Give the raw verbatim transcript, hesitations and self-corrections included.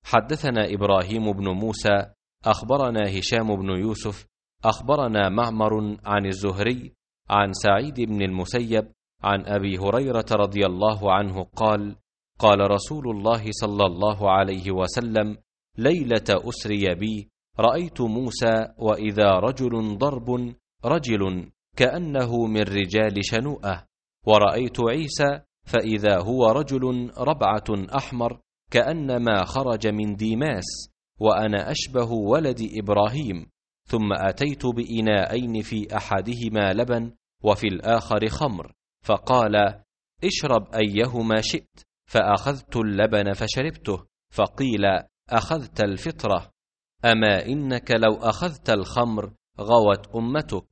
حدثنا إبراهيم بن موسى أخبرنا هشام بن يوسف أخبرنا معمر عن الزهري عن سعيد بن المسيب عن أبي هريرة رضي الله عنه قال: قال رسول الله صلى الله عليه وسلم: ليلة أسري بي رأيت موسى وإذا رجل ضرب رجل كأنه من رجال شنوءة، ورأيت عيسى فإذا هو رجل ربعة أحمر كأنما خرج من ديماس، وأنا أشبه ولد إبراهيم. ثم أتيت بإناءين في أحدهما لبن وفي الآخر خمر، فقال: اشرب أيهما شئت، فأخذت اللبن فشربته، فقيل: أخذت الفطرة، أما إنك لو أخذت الخمر غوت أمتك.